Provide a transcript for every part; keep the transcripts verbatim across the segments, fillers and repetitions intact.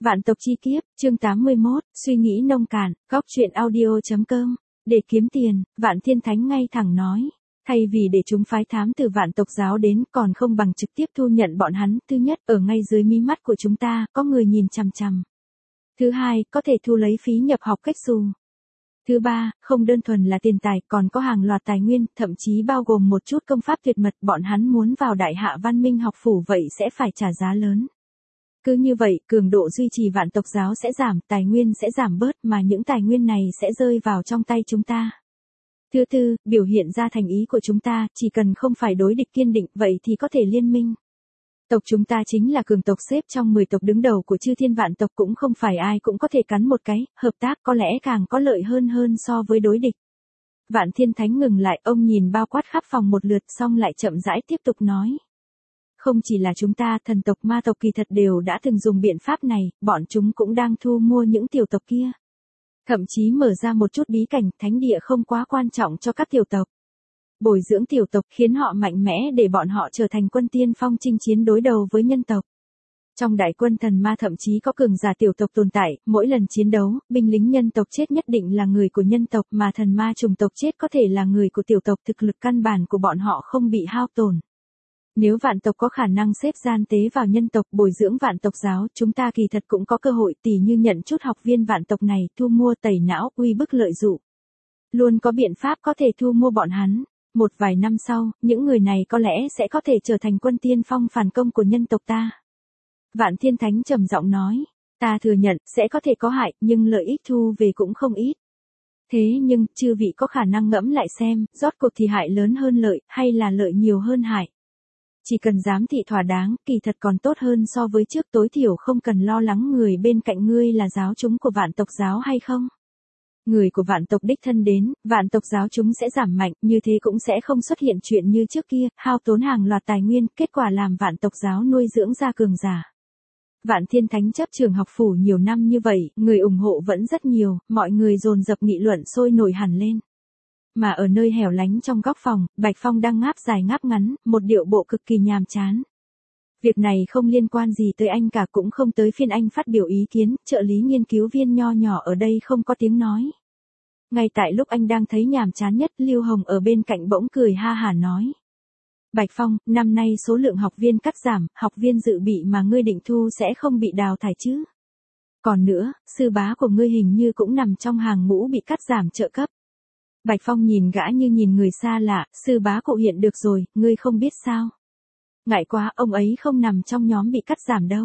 Vạn tộc chi kiếp, chương tám mươi mốt, suy nghĩ nông cạn, góc truyện audio.com. Để kiếm tiền, Vạn Thiên Thánh ngay thẳng nói. Thay vì để chúng phái thám từ vạn tộc giáo đến, còn không bằng trực tiếp thu nhận bọn hắn. Thứ nhất, ở ngay dưới mí mắt của chúng ta, có người nhìn chằm chằm. Thứ hai, có thể thu lấy phí nhập học cách xù. Thứ ba, không đơn thuần là tiền tài, còn có hàng loạt tài nguyên, thậm chí bao gồm một chút công pháp tuyệt mật. Bọn hắn muốn vào đại hạ văn minh học phủ vậy sẽ phải trả giá lớn. Cứ như vậy, cường độ duy trì vạn tộc giáo sẽ giảm, tài nguyên sẽ giảm bớt, mà những tài nguyên này sẽ rơi vào trong tay chúng ta. Thứ tư, biểu hiện ra thành ý của chúng ta, chỉ cần không phải đối địch kiên định, vậy thì có thể liên minh. Tộc chúng ta chính là cường tộc xếp trong mười tộc đứng đầu của chư thiên vạn tộc, cũng không phải ai cũng có thể cắn một cái, hợp tác có lẽ càng có lợi hơn hơn so với đối địch. Vạn Thiên Thánh ngừng lại, ông nhìn bao quát khắp phòng một lượt xong lại chậm rãi tiếp tục nói. Không chỉ là chúng ta, thần tộc ma tộc kỳ thật đều đã từng dùng biện pháp này, bọn chúng cũng đang thu mua những tiểu tộc kia. Thậm chí mở ra một chút bí cảnh, thánh địa không quá quan trọng cho các tiểu tộc. Bồi dưỡng tiểu tộc khiến họ mạnh mẽ để bọn họ trở thành quân tiên phong chinh chiến đối đầu với nhân tộc. Trong đại quân thần ma thậm chí có cường giả tiểu tộc tồn tại, mỗi lần chiến đấu, binh lính nhân tộc chết nhất định là người của nhân tộc, mà thần ma chủng tộc chết có thể là người của tiểu tộc, thực lực căn bản của bọn họ không bị hao tổn. Nếu vạn tộc có khả năng xếp gian tế vào nhân tộc, bồi dưỡng vạn tộc giáo, chúng ta kỳ thật cũng có cơ hội, tỉ như nhận chút học viên vạn tộc này, thu mua tẩy não, uy bức lợi dụ. Luôn có biện pháp có thể thu mua bọn hắn. Một vài năm sau, những người này có lẽ sẽ có thể trở thành quân tiên phong phản công của nhân tộc ta. Vạn Thiên Thánh trầm giọng nói, ta thừa nhận, sẽ có thể có hại, nhưng lợi ích thu về cũng không ít. Thế nhưng, chư vị có khả năng ngẫm lại xem, rốt cuộc thì hại lớn hơn lợi, hay là lợi nhiều hơn hại. Chỉ cần giám thị thỏa đáng, kỳ thật còn tốt hơn so với trước, tối thiểu không cần lo lắng người bên cạnh ngươi là giáo chúng của vạn tộc giáo hay không. Người của vạn tộc đích thân đến, vạn tộc giáo chúng sẽ giảm mạnh, như thế cũng sẽ không xuất hiện chuyện như trước kia, hao tốn hàng loạt tài nguyên, kết quả làm vạn tộc giáo nuôi dưỡng ra cường giả. Vạn Thiên Thánh chấp trường học phủ nhiều năm như vậy, người ủng hộ vẫn rất nhiều, mọi người dồn dập nghị luận sôi nổi hẳn lên. Mà ở nơi hẻo lánh trong góc phòng, Bạch Phong đang ngáp dài ngáp ngắn, một điệu bộ cực kỳ nhàm chán. Việc này không liên quan gì tới anh cả, cũng không tới phiên anh phát biểu ý kiến, trợ lý nghiên cứu viên nho nhỏ ở đây không có tiếng nói. Ngay tại lúc anh đang thấy nhàm chán nhất, Lưu Hồng ở bên cạnh bỗng cười ha hả nói. Bạch Phong, năm nay số lượng học viên cắt giảm, học viên dự bị mà ngươi định thu sẽ không bị đào thải chứ. Còn nữa, sư bá của ngươi hình như cũng nằm trong hàng ngũ bị cắt giảm trợ cấp. Bạch Phong nhìn gã như nhìn người xa lạ, sư bá cụ Hiện được rồi, ngươi không biết sao. Ngại quá, ông ấy không nằm trong nhóm bị cắt giảm đâu.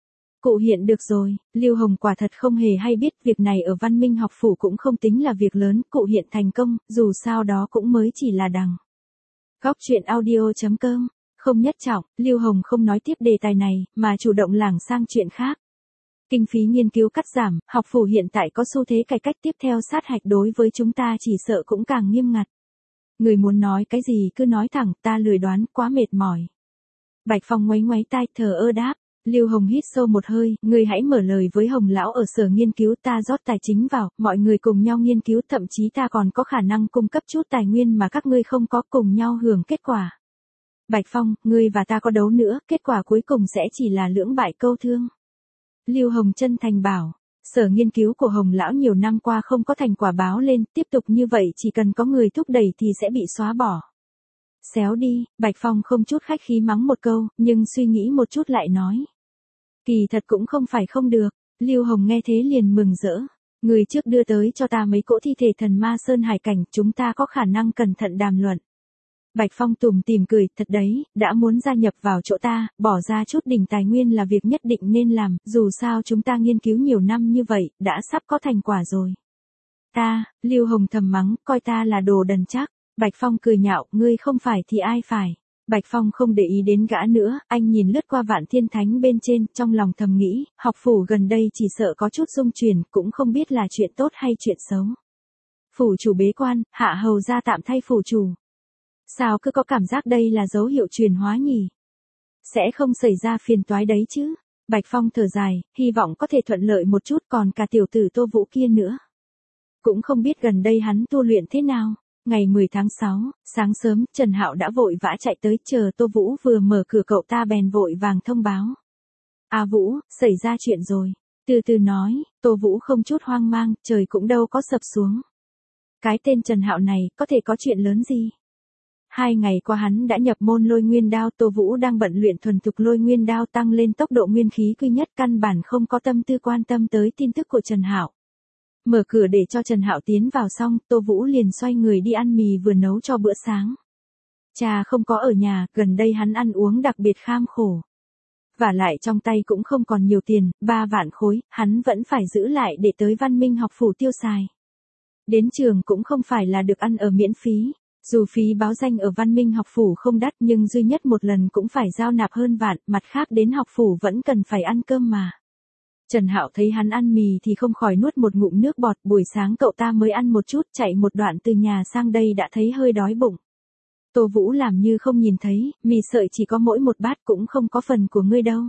Cụ Hiện được rồi, Lưu Hồng quả thật không hề hay biết, việc này ở văn minh học phủ cũng không tính là việc lớn, cụ Hiện thành công, dù sao đó cũng mới chỉ là đằng. Góc truyện audio.com, không nhất trọng, Lưu Hồng không nói tiếp đề tài này, mà chủ động lảng sang chuyện khác. Kinh phí nghiên cứu cắt giảm, học phủ hiện tại có xu thế cải cách, tiếp theo sát hạch đối với chúng ta chỉ sợ cũng càng nghiêm ngặt. Người muốn nói cái gì cứ nói thẳng, ta lười đoán, quá mệt mỏi. Bạch Phong ngoáy ngoáy tai, thờ ơ đáp. Lưu Hồng hít sâu một hơi, người hãy mở lời với Hồng lão ở sở nghiên cứu, ta rót tài chính vào, mọi người cùng nhau nghiên cứu, thậm chí ta còn có khả năng cung cấp chút tài nguyên mà các ngươi không có, cùng nhau hưởng kết quả. Bạch Phong, ngươi và ta có đấu nữa, kết quả cuối cùng sẽ chỉ là lưỡng bại câu thương. Lưu Hồng chân thành bảo, sở nghiên cứu của Hồng lão nhiều năm qua không có thành quả báo lên, tiếp tục như vậy chỉ cần có người thúc đẩy thì sẽ bị xóa bỏ. Xéo đi, Bạch Phong không chút khách khí mắng một câu, nhưng suy nghĩ một chút lại nói. Kỳ thật cũng không phải không được, Lưu Hồng nghe thế liền mừng rỡ. Người trước đưa tới cho ta mấy cỗ thi thể thần ma sơn hải cảnh, chúng ta có khả năng cẩn thận đàm luận. Bạch Phong tủm tỉm cười, thật đấy, đã muốn gia nhập vào chỗ ta, bỏ ra chút đỉnh tài nguyên là việc nhất định nên làm, dù sao chúng ta nghiên cứu nhiều năm như vậy, đã sắp có thành quả rồi. Ta, Lưu Hồng thầm mắng, coi ta là đồ đần chắc. Bạch Phong cười nhạo, ngươi không phải thì ai phải. Bạch Phong không để ý đến gã nữa, anh nhìn lướt qua Vạn Thiên Thánh bên trên, trong lòng thầm nghĩ, học phủ gần đây chỉ sợ có chút dung chuyển, cũng không biết là chuyện tốt hay chuyện xấu. Phủ chủ bế quan, hạ hầu ra tạm thay phủ chủ. Sao cứ có cảm giác đây là dấu hiệu truyền hóa nhỉ? Sẽ không xảy ra phiền toái đấy chứ? Bạch Phong thở dài, hy vọng có thể thuận lợi một chút, còn cả tiểu tử Tô Vũ kia nữa. Cũng không biết gần đây hắn tu luyện thế nào. Ngày mười tháng sáu, sáng sớm, Trần Hạo đã vội vã chạy tới, chờ Tô Vũ vừa mở cửa cậu ta bèn vội vàng thông báo. A Vũ, xảy ra chuyện rồi. Từ từ nói, Tô Vũ không chút hoang mang, trời cũng đâu có sập xuống. Cái tên Trần Hạo này, có thể có chuyện lớn gì? Hai ngày qua hắn đã nhập môn lôi nguyên đao, Tô Vũ đang bận luyện thuần thục lôi nguyên đao tăng lên tốc độ nguyên khí quy nhất, căn bản không có tâm tư quan tâm tới tin tức của Trần Hạo. Mở cửa để cho Trần Hạo tiến vào xong, Tô Vũ liền xoay người đi ăn mì vừa nấu cho bữa sáng. Cha không có ở nhà, gần đây hắn ăn uống đặc biệt kham khổ. Và lại trong tay cũng không còn nhiều tiền, ba vạn khối, hắn vẫn phải giữ lại để tới Văn Minh học phủ tiêu xài. Đến trường cũng không phải là được ăn ở miễn phí. Dù phí báo danh ở Văn Minh học phủ không đắt nhưng duy nhất một lần cũng phải giao nạp hơn vạn, mặt khác đến học phủ vẫn cần phải ăn cơm mà. Trần Hạo thấy hắn ăn mì thì không khỏi nuốt một ngụm nước bọt, buổi sáng cậu ta mới ăn một chút, chạy một đoạn từ nhà sang đây đã thấy hơi đói bụng. Tô Vũ làm như không nhìn thấy, mì sợi chỉ có mỗi một bát cũng không có phần của ngươi đâu.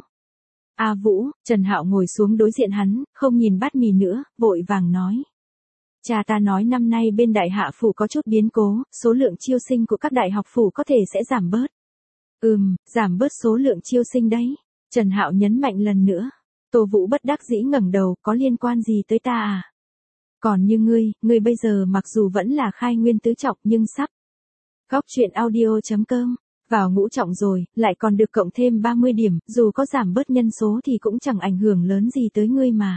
A Vũ, Trần Hạo ngồi xuống đối diện hắn, không nhìn bát mì nữa, vội vàng nói. Cha ta nói năm nay bên đại hạ phủ có chút biến cố, số lượng chiêu sinh của các đại học phủ có thể sẽ giảm bớt. Ừm, giảm bớt số lượng chiêu sinh đấy. Trần Hạo nhấn mạnh lần nữa. Tô Vũ bất đắc dĩ ngẩng đầu, có liên quan gì tới ta à? Còn như ngươi, ngươi bây giờ mặc dù vẫn là khai nguyên tứ trọng nhưng sắp. Góc truyện audio chấm com, vào ngũ trọng rồi, lại còn được cộng thêm ba mươi điểm, dù có giảm bớt nhân số thì cũng chẳng ảnh hưởng lớn gì tới ngươi mà.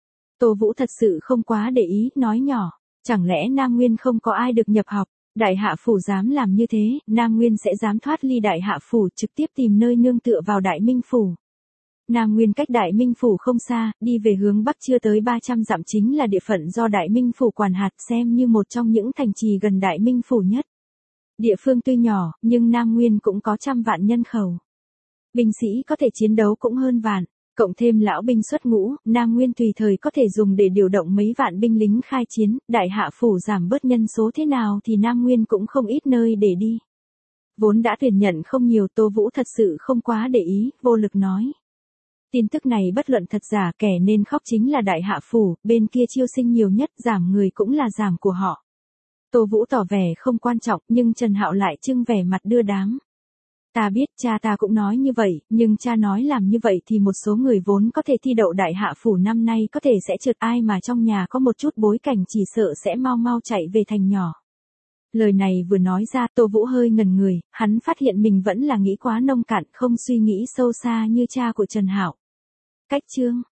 Tô Vũ thật sự không quá để ý, nói nhỏ, chẳng lẽ Nam Nguyên không có ai được nhập học, đại hạ phủ dám làm như thế, Nam Nguyên sẽ dám thoát ly đại hạ phủ trực tiếp tìm nơi nương tựa vào đại minh phủ. Nam Nguyên cách đại minh phủ không xa, đi về hướng bắc chưa tới ba trăm dặm chính là địa phận do đại minh phủ quản hạt, xem như một trong những thành trì gần đại minh phủ nhất. Địa phương tuy nhỏ, nhưng Nam Nguyên cũng có trăm vạn nhân khẩu. Binh sĩ có thể chiến đấu cũng hơn vạn. Cộng thêm lão binh xuất ngũ, Nam Nguyên tùy thời có thể dùng để điều động mấy vạn binh lính khai chiến, đại hạ phủ giảm bớt nhân số thế nào thì Nam Nguyên cũng không ít nơi để đi. Vốn đã tuyển nhận không nhiều, Tô Vũ thật sự không quá để ý, vô lực nói. Tin tức này bất luận thật giả, kẻ nên khóc chính là đại hạ phủ, bên kia chiêu sinh nhiều nhất, giảm người cũng là giảm của họ. Tô Vũ tỏ vẻ không quan trọng, nhưng Trần Hạo lại trưng vẻ mặt đưa đám. Ta biết cha ta cũng nói như vậy, nhưng cha nói làm như vậy thì một số người vốn có thể thi đậu đại hạ phủ năm nay có thể sẽ trượt, ai mà trong nhà có một chút bối cảnh chỉ sợ sẽ mau mau chạy về thành nhỏ. Lời này vừa nói ra, Tô Vũ hơi ngần người, hắn phát hiện mình vẫn là nghĩ quá nông cạn, không suy nghĩ sâu xa như cha của Trần Hạo. Cách chương